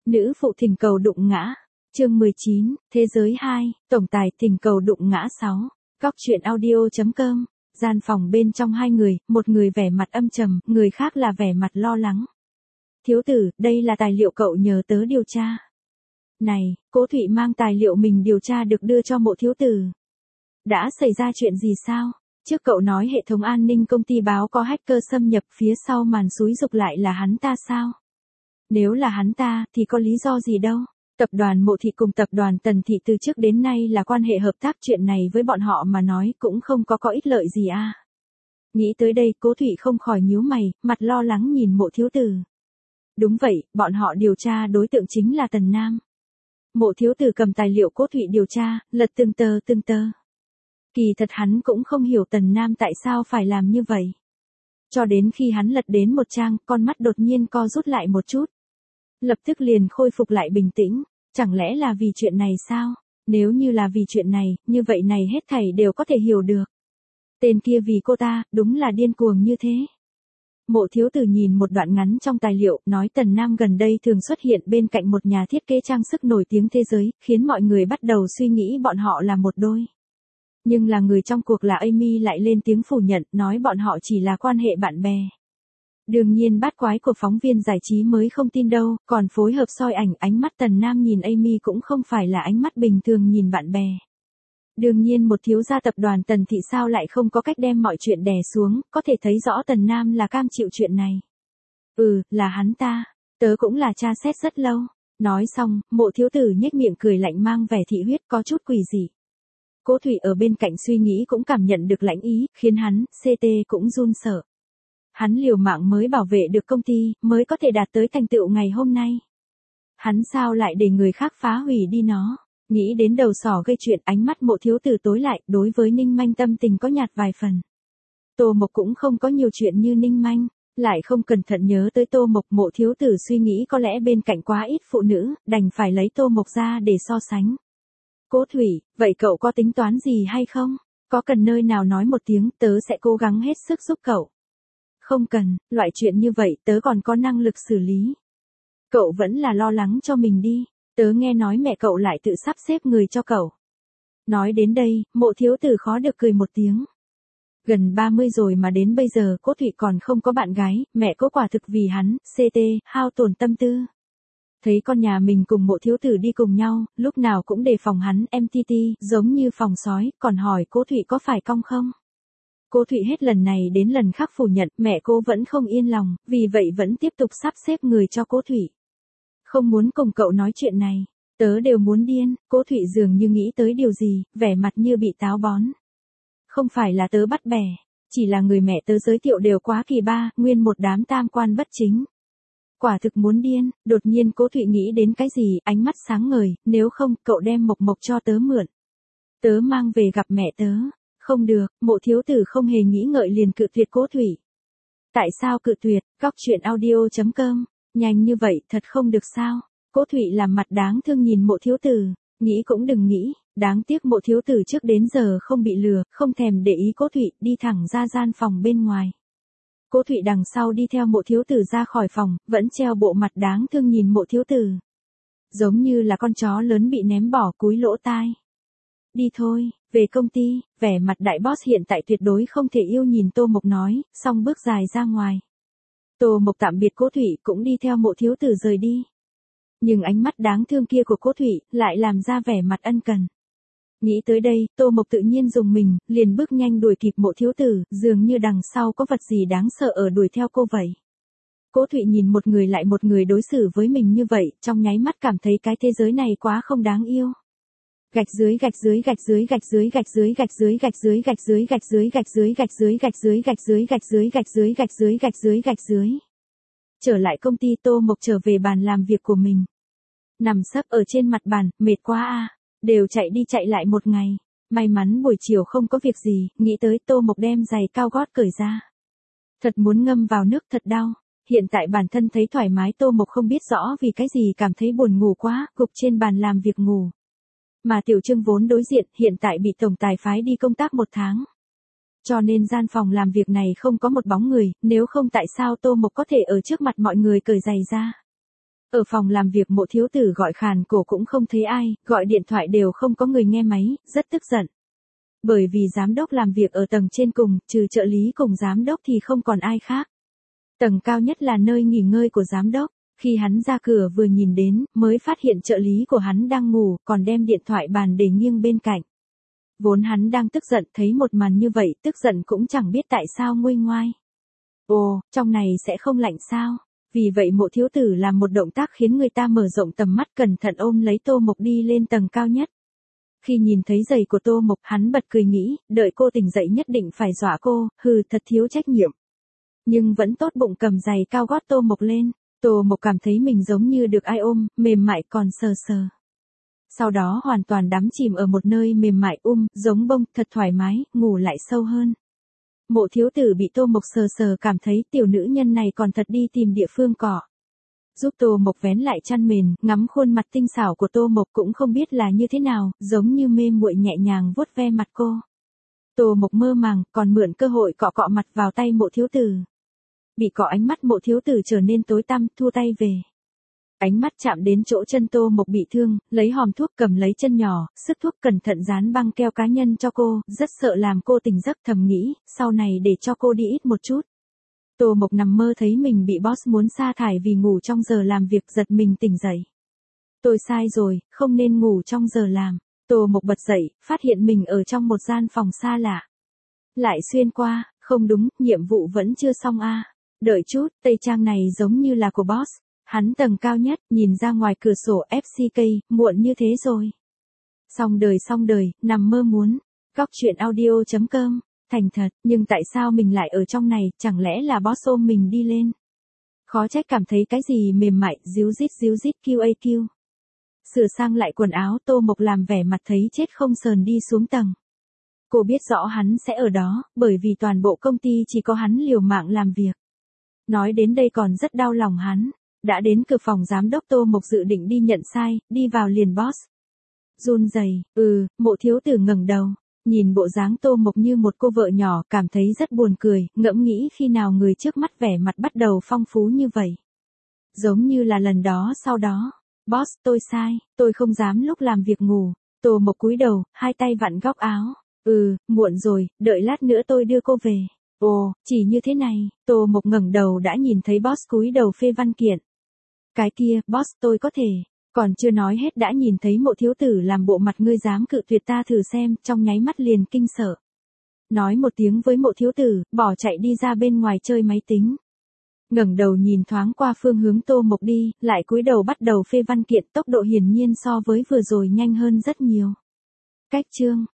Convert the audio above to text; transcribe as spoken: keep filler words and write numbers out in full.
Nữ phụ thỉnh cầu đụng ngã. Chương mười chín, Thế giới hai, tổng tài thỉnh cầu đụng ngã sáu. Cóc truyện audio chấm com. Gian phòng bên trong hai người, một người vẻ mặt âm trầm, người khác là vẻ mặt lo lắng. Thiếu tử, đây là tài liệu cậu nhờ tớ điều tra. Này, Cố Thụy mang tài liệu mình điều tra được đưa cho Mộ thiếu tử. Đã xảy ra chuyện gì sao? Trước cậu nói hệ thống an ninh công ty báo có hacker xâm nhập, phía sau màn xúi giục lại là hắn ta sao? Nếu là hắn ta, thì có lý do gì đâu? Tập đoàn Mộ Thị cùng tập đoàn Tần Thị từ trước đến nay là quan hệ hợp tác, chuyện này với bọn họ mà nói cũng không có có ích lợi gì à. Nghĩ tới đây, Cố Thụy không khỏi nhíu mày, mặt lo lắng nhìn Mộ thiếu tử. Đúng vậy, bọn họ điều tra đối tượng chính là Tần Nam. Mộ thiếu tử cầm tài liệu Cố Thụy điều tra, lật từng tờ từng tờ. Kỳ thật hắn cũng không hiểu Tần Nam tại sao phải làm như vậy. Cho đến khi hắn lật đến một trang, con mắt đột nhiên co rút lại một chút. Lập tức liền khôi phục lại bình tĩnh, chẳng lẽ là vì chuyện này sao? Nếu như là vì chuyện này, như vậy này hết thảy đều có thể hiểu được. Tên kia vì cô ta, đúng là điên cuồng như thế. Mộ thiếu tử nhìn một đoạn ngắn trong tài liệu, nói Tần Nam gần đây thường xuất hiện bên cạnh một nhà thiết kế trang sức nổi tiếng thế giới, khiến mọi người bắt đầu suy nghĩ bọn họ là một đôi. Nhưng là người trong cuộc là Amy lại lên tiếng phủ nhận, nói bọn họ chỉ là quan hệ bạn bè. Đương nhiên bát quái của phóng viên giải trí mới không tin đâu, còn phối hợp soi ảnh, ánh mắt Tần Nam nhìn Amy cũng không phải là ánh mắt bình thường nhìn bạn bè. Đương nhiên một thiếu gia tập đoàn Tần Thị sao lại không có cách đem mọi chuyện đè xuống, có thể thấy rõ Tần Nam là cam chịu chuyện này. Ừ, là hắn ta, tớ cũng là tra xét rất lâu. Nói xong, Mộ thiếu tử nhếch miệng cười lạnh mang vẻ thị huyết có chút quỷ dị. Cố Thụy ở bên cạnh suy nghĩ cũng cảm nhận được lãnh ý, khiến hắn, xê tê cũng run sợ. Hắn liều mạng mới bảo vệ được công ty, mới có thể đạt tới thành tựu ngày hôm nay. Hắn sao lại để người khác phá hủy đi nó? Nghĩ đến đầu sỏ gây chuyện, ánh mắt Mộ thiếu tử tối lại, đối với Ninh Manh tâm tình có nhạt vài phần. Tô Mộc cũng không có nhiều chuyện như Ninh Manh, lại không cẩn thận nhớ tới Tô Mộc, Mộ thiếu tử suy nghĩ có lẽ bên cạnh quá ít phụ nữ, đành phải lấy Tô Mộc ra để so sánh. Cố Thụy, vậy cậu có tính toán gì hay không? Có cần nơi nào nói một tiếng, tớ sẽ cố gắng hết sức giúp cậu. Không cần, loại chuyện như vậy tớ còn có năng lực xử lý. Cậu vẫn là lo lắng cho mình đi, tớ nghe nói mẹ cậu lại tự sắp xếp người cho cậu. Nói đến đây, Mộ thiếu tử khó được cười một tiếng. Gần ba mươi rồi mà đến bây giờ Cố Thụy còn không có bạn gái, mẹ Cố quả thực vì hắn, xê tê, hao tổn tâm tư. Thấy con nhà mình cùng Mộ thiếu tử đi cùng nhau, lúc nào cũng đề phòng hắn, em tê tê, giống như phòng sói, còn hỏi Cố Thụy có phải cong không? Cố Thụy hết lần này đến lần khác phủ nhận, mẹ cô vẫn không yên lòng, vì vậy vẫn tiếp tục sắp xếp người cho Cố Thụy. Không muốn cùng cậu nói chuyện này, tớ đều muốn điên. Cố Thụy dường như nghĩ tới điều gì, vẻ mặt như bị táo bón. Không phải là tớ bắt bẻ, chỉ là người mẹ tớ giới thiệu đều quá kỳ ba, nguyên một đám tam quan bất chính. Quả thực muốn điên. Đột nhiên Cố Thụy nghĩ đến cái gì, ánh mắt sáng ngời, nếu không, cậu đem Mộc Mộc cho tớ mượn. Tớ mang về gặp mẹ tớ. Không được, Mộ thiếu tử không hề nghĩ ngợi liền cự tuyệt Cố Thụy. Tại sao cự tuyệt? Cóc truyện audio chấm com. Nhanh như vậy, thật không được sao? Cố Thụy làm mặt đáng thương nhìn Mộ thiếu tử, nghĩ cũng đừng nghĩ, đáng tiếc Mộ thiếu tử trước đến giờ không bị lừa, không thèm để ý Cố Thụy, đi thẳng ra gian phòng bên ngoài. Cố Thụy đằng sau đi theo Mộ thiếu tử ra khỏi phòng, vẫn treo bộ mặt đáng thương nhìn Mộ thiếu tử. Giống như là con chó lớn bị ném bỏ cúi lỗ tai. Đi thôi, về công ty, vẻ mặt đại boss hiện tại tuyệt đối không thể yêu nhìn Tô Mộc nói, xong bước dài ra ngoài. Tô Mộc tạm biệt Cố Thụy cũng đi theo Mộ thiếu tử rời đi. Nhưng ánh mắt đáng thương kia của Cố Thụy lại làm ra vẻ mặt ân cần. Nghĩ tới đây, Tô Mộc tự nhiên dùng mình, liền bước nhanh đuổi kịp Mộ thiếu tử, dường như đằng sau có vật gì đáng sợ ở đuổi theo cô vậy. Cố Thụy nhìn một người lại một người đối xử với mình như vậy, trong nháy mắt cảm thấy cái thế giới này quá không đáng yêu. Gạch dưới gạch dưới gạch dưới gạch dưới gạch dưới gạch dưới gạch dưới gạch dưới gạch dưới gạch dưới gạch dưới gạch dưới gạch dưới gạch dưới gạch dưới gạch dưới gạch dưới gạch dưới. Trở lại công ty, Tô Mộc trở về bàn làm việc của mình. Nằm sấp ở trên mặt bàn, mệt quá a, đều chạy đi chạy lại một ngày. May mắn buổi chiều không có việc gì, nghĩ tới Tô Mộc đem giày cao gót cởi ra. Thật muốn ngâm vào nước, thật đau. Hiện tại bản thân thấy thoải mái, Tô Mộc không biết rõ vì cái gì cảm thấy buồn ngủ quá, gục trên bàn làm việc ngủ. Mà Tiểu Trương vốn đối diện, hiện tại bị tổng tài phái đi công tác một tháng. Cho nên gian phòng làm việc này không có một bóng người, nếu không tại sao Tô Mộc có thể ở trước mặt mọi người cởi giày ra. Ở phòng làm việc Mộ thiếu tử gọi khàn cổ cũng không thấy ai, gọi điện thoại đều không có người nghe máy, rất tức giận. Bởi vì giám đốc làm việc ở tầng trên cùng, trừ trợ lý cùng giám đốc thì không còn ai khác. Tầng cao nhất là nơi nghỉ ngơi của giám đốc. Khi hắn ra cửa vừa nhìn đến, mới phát hiện trợ lý của hắn đang ngủ, còn đem điện thoại bàn để nghiêng bên cạnh. Vốn hắn đang tức giận, thấy một màn như vậy, tức giận cũng chẳng biết tại sao nguôi ngoai. Ồ, trong này sẽ không lạnh sao? Vì vậy Mộ thiếu tử làm một động tác khiến người ta mở rộng tầm mắt, cẩn thận ôm lấy Tô Mộc đi lên tầng cao nhất. Khi nhìn thấy giày của Tô Mộc, hắn bật cười nghĩ, đợi cô tỉnh dậy nhất định phải dọa cô, hừ, thật thiếu trách nhiệm. Nhưng vẫn tốt bụng cầm giày cao gót Tô Mộc lên. Tô Mộc cảm thấy mình giống như được ai ôm, mềm mại còn sờ sờ. Sau đó hoàn toàn đắm chìm ở một nơi mềm mại um, giống bông, thật thoải mái, ngủ lại sâu hơn. Mộ thiếu tử bị Tô Mộc sờ sờ cảm thấy tiểu nữ nhân này còn thật đi tìm địa phương cỏ. Giúp Tô Mộc vén lại chăn mền, ngắm khuôn mặt tinh xảo của Tô Mộc cũng không biết là như thế nào, giống như mê muội nhẹ nhàng vuốt ve mặt cô. Tô Mộc mơ màng, còn mượn cơ hội cọ cọ mặt vào tay Mộ thiếu tử. Bị cọ ánh mắt Mộ thiếu tử trở nên tối tăm, thu tay về. Ánh mắt chạm đến chỗ chân Tô Mộc bị thương, lấy hòm thuốc cầm lấy chân nhỏ, sức thuốc cẩn thận dán băng keo cá nhân cho cô, rất sợ làm cô tỉnh giấc, thầm nghĩ, sau này để cho cô đi ít một chút. Tô Mộc nằm mơ thấy mình bị boss muốn sa thải vì ngủ trong giờ làm việc, giật mình tỉnh dậy. Tôi sai rồi, không nên ngủ trong giờ làm. Tô Mộc bật dậy, phát hiện mình ở trong một gian phòng xa lạ. Lại xuyên qua, không đúng, nhiệm vụ vẫn chưa xong a. À. Đợi chút, tây trang này giống như là của boss. Hắn tầng cao nhất, nhìn ra ngoài cửa sổ ép xê ca, muộn như thế rồi. Xong đời xong đời, nằm mơ muốn. Góc chuyện audio chấm com, thành thật, nhưng tại sao mình lại ở trong này, chẳng lẽ là boss ôm mình đi lên. Khó trách cảm thấy cái gì mềm mại, díu dít díu dít quy a quy. Sửa sang lại quần áo, Tô Mộc làm vẻ mặt thấy chết không sờn đi xuống tầng. Cô biết rõ hắn sẽ ở đó, bởi vì toàn bộ công ty chỉ có hắn liều mạng làm việc. Nói đến đây còn rất đau lòng hắn. Đã đến cửa phòng giám đốc, Tô Mộc dự định đi nhận sai, đi vào liền boss. Run rẩy, ừ, Mộ thiếu tử ngẩng đầu, nhìn bộ dáng Tô Mộc như một cô vợ nhỏ, cảm thấy rất buồn cười, ngẫm nghĩ khi nào người trước mắt vẻ mặt bắt đầu phong phú như vậy. Giống như là lần đó sau đó. Boss, tôi sai, tôi không dám lúc làm việc ngủ. Tô Mộc cúi đầu, hai tay vặn góc áo. Ừ, muộn rồi, đợi lát nữa tôi đưa cô về. Ồ, chỉ như thế này, Tô Mộc ngẩng đầu đã nhìn thấy boss cúi đầu phê văn kiện. Cái kia, boss, tôi có thể. Còn chưa nói hết đã nhìn thấy Mộ thiếu tử làm bộ mặt ngươi dám cự tuyệt ta thử xem, trong nháy mắt liền kinh sợ. Nói một tiếng với Mộ thiếu tử, bỏ chạy đi ra bên ngoài chơi máy tính. Ngẩng đầu nhìn thoáng qua phương hướng Tô Mộc đi, lại cúi đầu bắt đầu phê văn kiện, tốc độ hiển nhiên so với vừa rồi nhanh hơn rất nhiều. Cách chương